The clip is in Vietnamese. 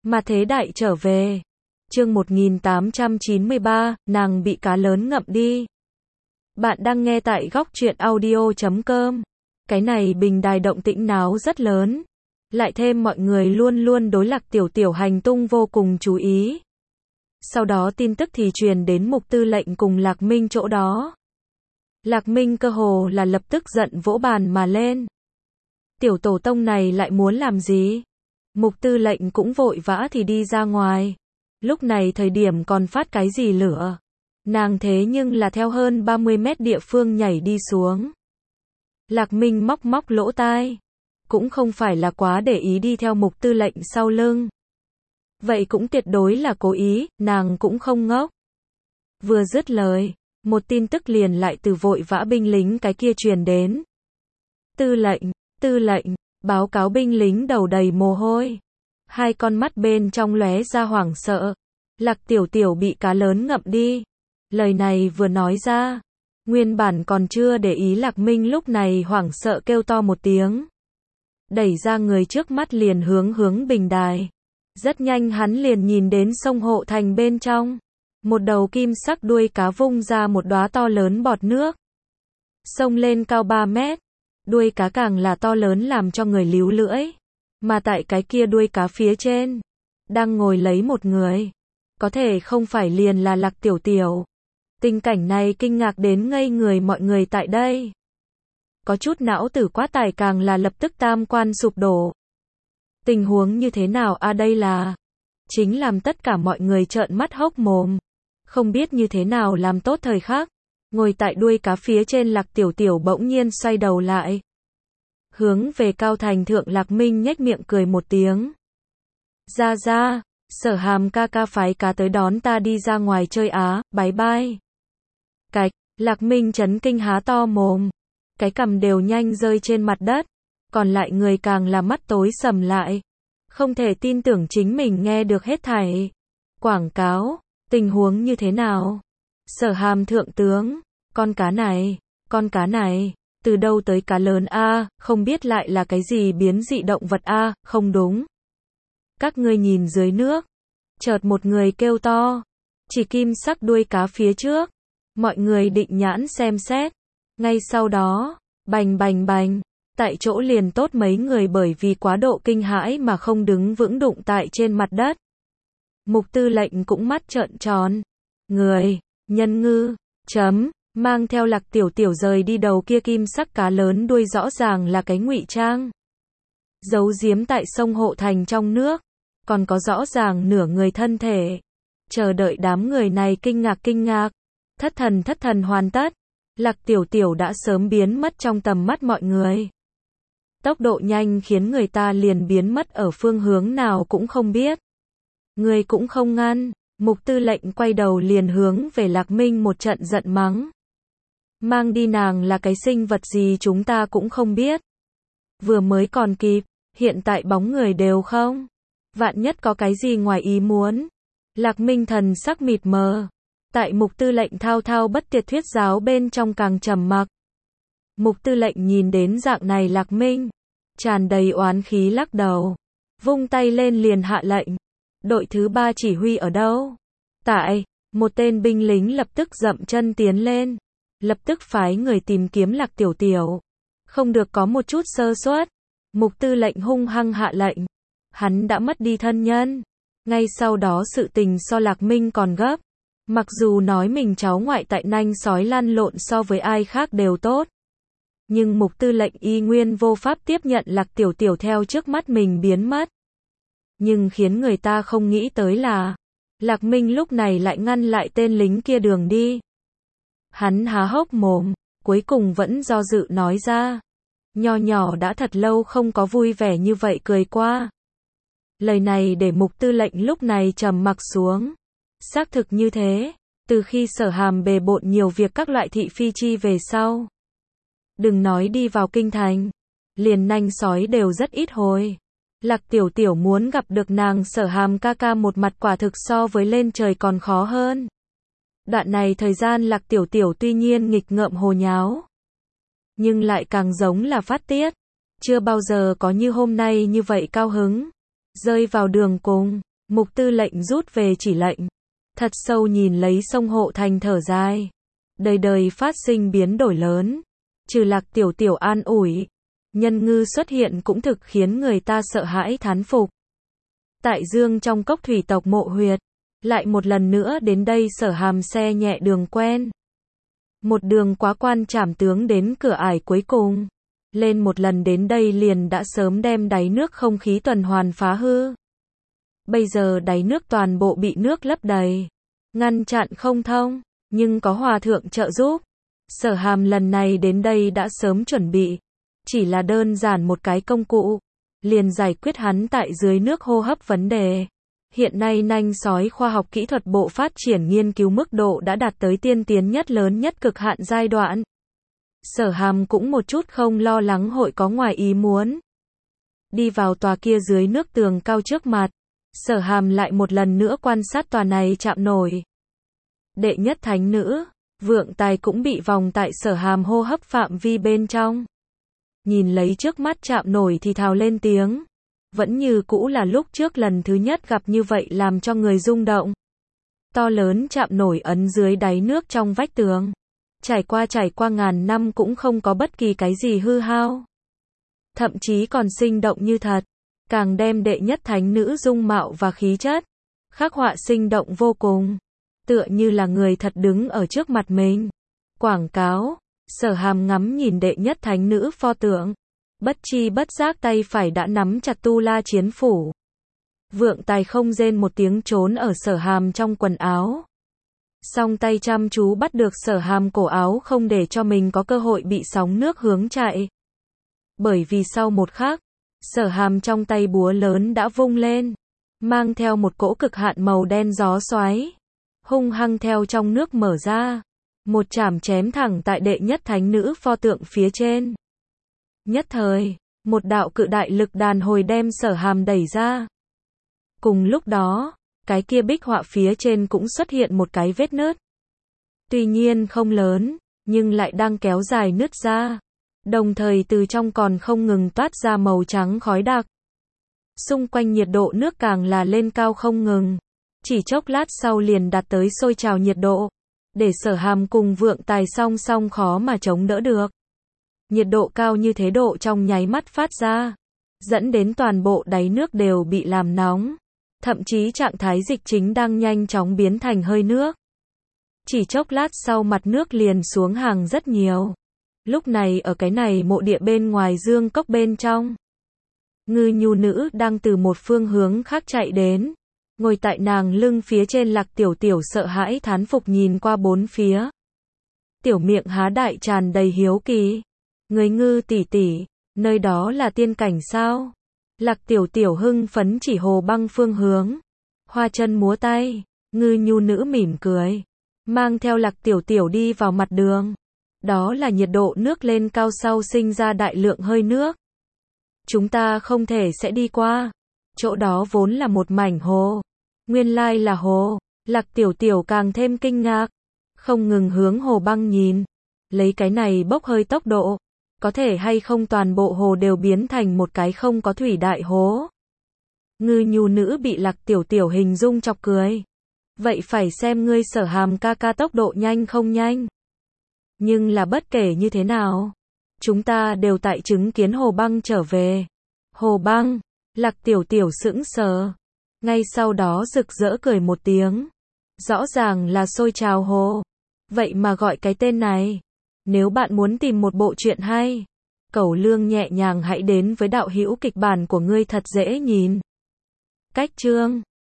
Mà thế đại trở về. Chương 1893, nàng bị cá lớn ngậm đi. Bạn đang nghe tại góc truyện audio.com. Cái này bình đài động tĩnh náo rất lớn. Lại thêm mọi người luôn luôn đối Lạc Tiểu Tiểu hành tung vô cùng chú ý. Sau đó tin tức thì truyền đến Mục Tư Lệnh cùng Lạc Minh chỗ đó. Lạc Minh cơ hồ là lập tức giận vỗ bàn mà lên. Tiểu tổ tông này lại muốn làm gì? Mục Tư Lệnh cũng vội vã thì đi ra ngoài. Lúc này thời điểm còn phát cái gì lửa. Nàng thế nhưng là theo hơn 30 mét địa phương nhảy đi xuống. Lạc Minh móc móc lỗ tai. Cũng không phải là quá để ý đi theo Mục Tư Lệnh sau lưng. Vậy cũng tuyệt đối là cố ý, nàng cũng không ngốc. Vừa dứt lời, một tin tức liền lại từ vội vã binh lính cái kia truyền đến. Tư lệnh, báo cáo binh lính đầu đầy mồ hôi. Hai con mắt bên trong lóe ra hoảng sợ. Lạc Tiểu Tiểu bị cá lớn ngậm đi. Lời này vừa nói ra, nguyên bản còn chưa để ý Lạc Minh lúc này hoảng sợ kêu to một tiếng. Đẩy ra người trước mắt liền hướng bình đài. Rất nhanh hắn liền nhìn đến sông Hộ Thành bên trong. Một đầu kim sắc đuôi cá vung ra một đóa to lớn bọt nước. Sông lên cao 3 mét. Đuôi cá càng là to lớn làm cho người líu lưỡi. Mà tại cái kia đuôi cá phía trên, đang ngồi lấy một người. Có thể không phải liền là Lạc Tiểu Tiểu. Tình cảnh này kinh ngạc đến ngây người mọi người tại đây. Có chút não tử quá tải càng là lập tức tam quan sụp đổ. Tình huống như thế nào đây là? Chính làm tất cả mọi người trợn mắt hốc mồm. Không biết như thế nào làm tốt thời khắc. Ngồi tại đuôi cá phía trên Lạc Tiểu Tiểu bỗng nhiên xoay đầu lại. Hướng về cao thành thượng Lạc Minh nhếch miệng cười một tiếng. Ra, Sở Hàm ca ca phái cá tới đón ta đi ra ngoài chơi bye bye. Cạch, Lạc Minh chấn kinh há to mồm. Cái cằm đều nhanh rơi trên mặt đất. Còn lại người càng là mắt tối sầm lại. Không thể tin tưởng chính mình nghe được hết thảy. Quảng cáo, tình huống như thế nào? Sở Hàm thượng tướng, con cá này, từ đâu tới cá lớn không biết lại là cái gì biến dị động vật không đúng. Các ngươi nhìn dưới nước, chợt một người kêu to, chỉ kim sắc đuôi cá phía trước, mọi người định nhãn xem xét, ngay sau đó, bành, tại chỗ liền tốt mấy người bởi vì quá độ kinh hãi mà không đứng vững đụng tại trên mặt đất. Mục Tư Lệnh cũng mắt trợn tròn, nhân ngư, mang theo Lạc Tiểu Tiểu rời đi đầu kia kim sắc cá lớn đuôi rõ ràng là cái ngụy trang. Giấu giếm tại sông Hộ Thành trong nước, còn có rõ ràng nửa người thân thể. Chờ đợi đám người này kinh ngạc, thất thần hoàn tất. Lạc Tiểu Tiểu đã sớm biến mất trong tầm mắt mọi người. Tốc độ nhanh khiến người ta liền biến mất ở phương hướng nào cũng không biết. Người cũng không ngăn. Mục Tư Lệnh quay đầu liền hướng về Lạc Minh một trận giận mắng. Mang đi nàng là cái sinh vật gì chúng ta cũng không biết. Vừa mới còn kịp, hiện tại bóng người đều không. Vạn nhất có cái gì ngoài ý muốn. Lạc Minh thần sắc mịt mờ. Tại Mục Tư Lệnh thao bất tuyệt thuyết giáo bên trong càng trầm mặc. Mục Tư Lệnh nhìn đến dạng này Lạc Minh, tràn đầy oán khí lắc đầu. Vung tay lên liền hạ lệnh. Đội thứ 3 chỉ huy ở đâu? Tại, một tên binh lính lập tức dậm chân tiến lên. Lập tức phái người tìm kiếm Lạc Tiểu Tiểu. Không được có một chút sơ suất. Mục Tư Lệnh hung hăng hạ lệnh. Hắn đã mất đi thân nhân. Ngay sau đó sự tình so Lạc Minh còn gấp. Mặc dù nói mình cháu ngoại tại nanh sói lăn lộn so với ai khác đều tốt. Nhưng Mục Tư Lệnh y nguyên vô pháp tiếp nhận Lạc Tiểu Tiểu theo trước mắt mình biến mất. Nhưng khiến người ta không nghĩ tới là, Lạc Minh lúc này lại ngăn lại tên lính kia đường đi. Hắn há hốc mồm, cuối cùng vẫn do dự nói ra. Nho nhỏ đã thật lâu không có vui vẻ như vậy cười qua. Lời này để Mục Tư Lệnh lúc này trầm mặc xuống. Xác thực như thế, từ khi Sở Hàm bề bộn nhiều việc các loại thị phi chi về sau. Đừng nói đi vào kinh thành, liền nanh sói đều rất ít hồi. Lạc Tiểu Tiểu muốn gặp được nàng Sở Hàm ca ca một mặt quả thực so với lên trời còn khó hơn. Đoạn này thời gian Lạc Tiểu Tiểu tuy nhiên nghịch ngợm hồ nháo, nhưng lại càng giống là phát tiết. Chưa bao giờ có như hôm nay như vậy cao hứng. Rơi vào đường cùng, Mục tư lệnh rút về chỉ lệnh. Thật sâu nhìn lấy sông Hộ Thành thở dài. Đời đời phát sinh biến đổi lớn. Trừ Lạc Tiểu Tiểu an ủi. Nhân ngư xuất hiện cũng thực khiến người ta sợ hãi thán phục. Tại Dương trong cốc thủy tộc mộ huyệt. Lại một lần nữa đến đây Sở Hàm xe nhẹ đường quen. Một đường quá quan trảm tướng đến cửa ải cuối cùng. Lên một lần đến đây liền đã sớm đem đáy nước không khí tuần hoàn phá hư. Bây giờ đáy nước toàn bộ bị nước lấp đầy. Ngăn chặn không thông, nhưng có hòa thượng trợ giúp. Sở Hàm lần này đến đây đã sớm chuẩn bị. Chỉ là đơn giản một cái công cụ. Liền giải quyết hắn tại dưới nước hô hấp vấn đề. Hiện nay nanh sói khoa học kỹ thuật bộ phát triển nghiên cứu mức độ đã đạt tới tiên tiến nhất lớn nhất cực hạn giai đoạn. Sở Hàm cũng một chút không lo lắng hội có ngoài ý muốn. Đi vào tòa kia dưới nước tường cao trước mặt. Sở Hàm lại một lần nữa quan sát tòa này chạm nổi. Đệ nhất thánh nữ, Vượng Tài cũng bị vòng tại Sở Hàm hô hấp phạm vi bên trong. Nhìn lấy trước mắt chạm nổi thì thào lên tiếng. Vẫn như cũ là lúc trước lần thứ nhất gặp như vậy làm cho người rung động. To lớn chạm nổi ấn dưới đáy nước trong vách tường. Trải qua ngàn năm cũng không có bất kỳ cái gì hư hao. Thậm chí còn sinh động như thật. Càng đem đệ nhất thánh nữ dung mạo và khí chất. Khắc họa sinh động vô cùng. Tựa như là người thật đứng ở trước mặt mình. Quảng cáo. Sở Hàm ngắm nhìn đệ nhất thánh nữ pho tượng. Bất chi bất giác tay phải đã nắm chặt tu la chiến phủ. Vượng Tài không rên một tiếng trốn ở Sở Hàm trong quần áo. Song tay chăm chú bắt được Sở Hàm cổ áo không để cho mình có cơ hội bị sóng nước hướng chạy. Bởi vì sau một khắc, Sở Hàm trong tay búa lớn đã vung lên, mang theo một cỗ cực hạn màu đen gió xoáy, hung hăng theo trong nước mở ra, một chảm chém thẳng tại đệ nhất thánh nữ pho tượng phía trên. Nhất thời, một đạo cự đại lực đàn hồi đem Sở Hàm đẩy ra. Cùng lúc đó, cái kia bích họa phía trên cũng xuất hiện một cái vết nứt. Tuy nhiên không lớn, nhưng lại đang kéo dài nứt ra. Đồng thời từ trong còn không ngừng toát ra màu trắng khói đặc. Xung quanh nhiệt độ nước càng là lên cao không ngừng. Chỉ chốc lát sau liền đạt tới sôi trào nhiệt độ. Để Sở Hàm cùng Vượng Tài song song khó mà chống đỡ được. Nhiệt độ cao như thế độ trong nháy mắt phát ra. Dẫn đến toàn bộ đáy nước đều bị làm nóng. Thậm chí trạng thái dịch chính đang nhanh chóng biến thành hơi nước. Chỉ chốc lát sau mặt nước liền xuống hàng rất nhiều. Lúc này ở cái này mộ địa bên ngoài Dương cốc bên trong. Ngư nhu nữ đang từ một phương hướng khác chạy đến. Ngồi tại nàng lưng phía trên Lạc Tiểu Tiểu sợ hãi thán phục nhìn qua bốn phía. Tiểu miệng há đại tràn đầy hiếu kỳ. Người ngư tỷ tỷ, nơi đó là tiên cảnh sao? Lạc Tiểu Tiểu hưng phấn chỉ Hồ Băng phương hướng. Hoa chân múa tay, ngư nhu nữ mỉm cười. Mang theo Lạc Tiểu Tiểu đi vào mặt đường. Đó là nhiệt độ nước lên cao sau sinh ra đại lượng hơi nước. Chúng ta không thể sẽ đi qua. Chỗ đó vốn là một mảnh hồ. Nguyên lai là hồ. Lạc Tiểu Tiểu càng thêm kinh ngạc. Không ngừng hướng Hồ Băng nhìn. Lấy cái này bốc hơi tốc độ. Có thể hay không toàn bộ hồ đều biến thành một cái không có thủy đại hố. Ngư nhu nữ bị Lạc Tiểu Tiểu hình dung chọc cười. Vậy phải xem ngươi Sở Hàm ca ca tốc độ nhanh không nhanh. Nhưng là bất kể như thế nào, chúng ta đều tại chứng kiến Hồ Băng trở về. Hồ Băng, Lạc Tiểu Tiểu sững sờ. Ngay sau đó rực rỡ cười một tiếng. Rõ ràng là sôi trào hồ. Vậy mà gọi cái tên này. Nếu bạn muốn tìm một bộ truyện hay, Cẩu Lương nhẹ nhàng hãy đến với đạo hữu kịch bản của ngươi thật dễ nhìn. Cách chương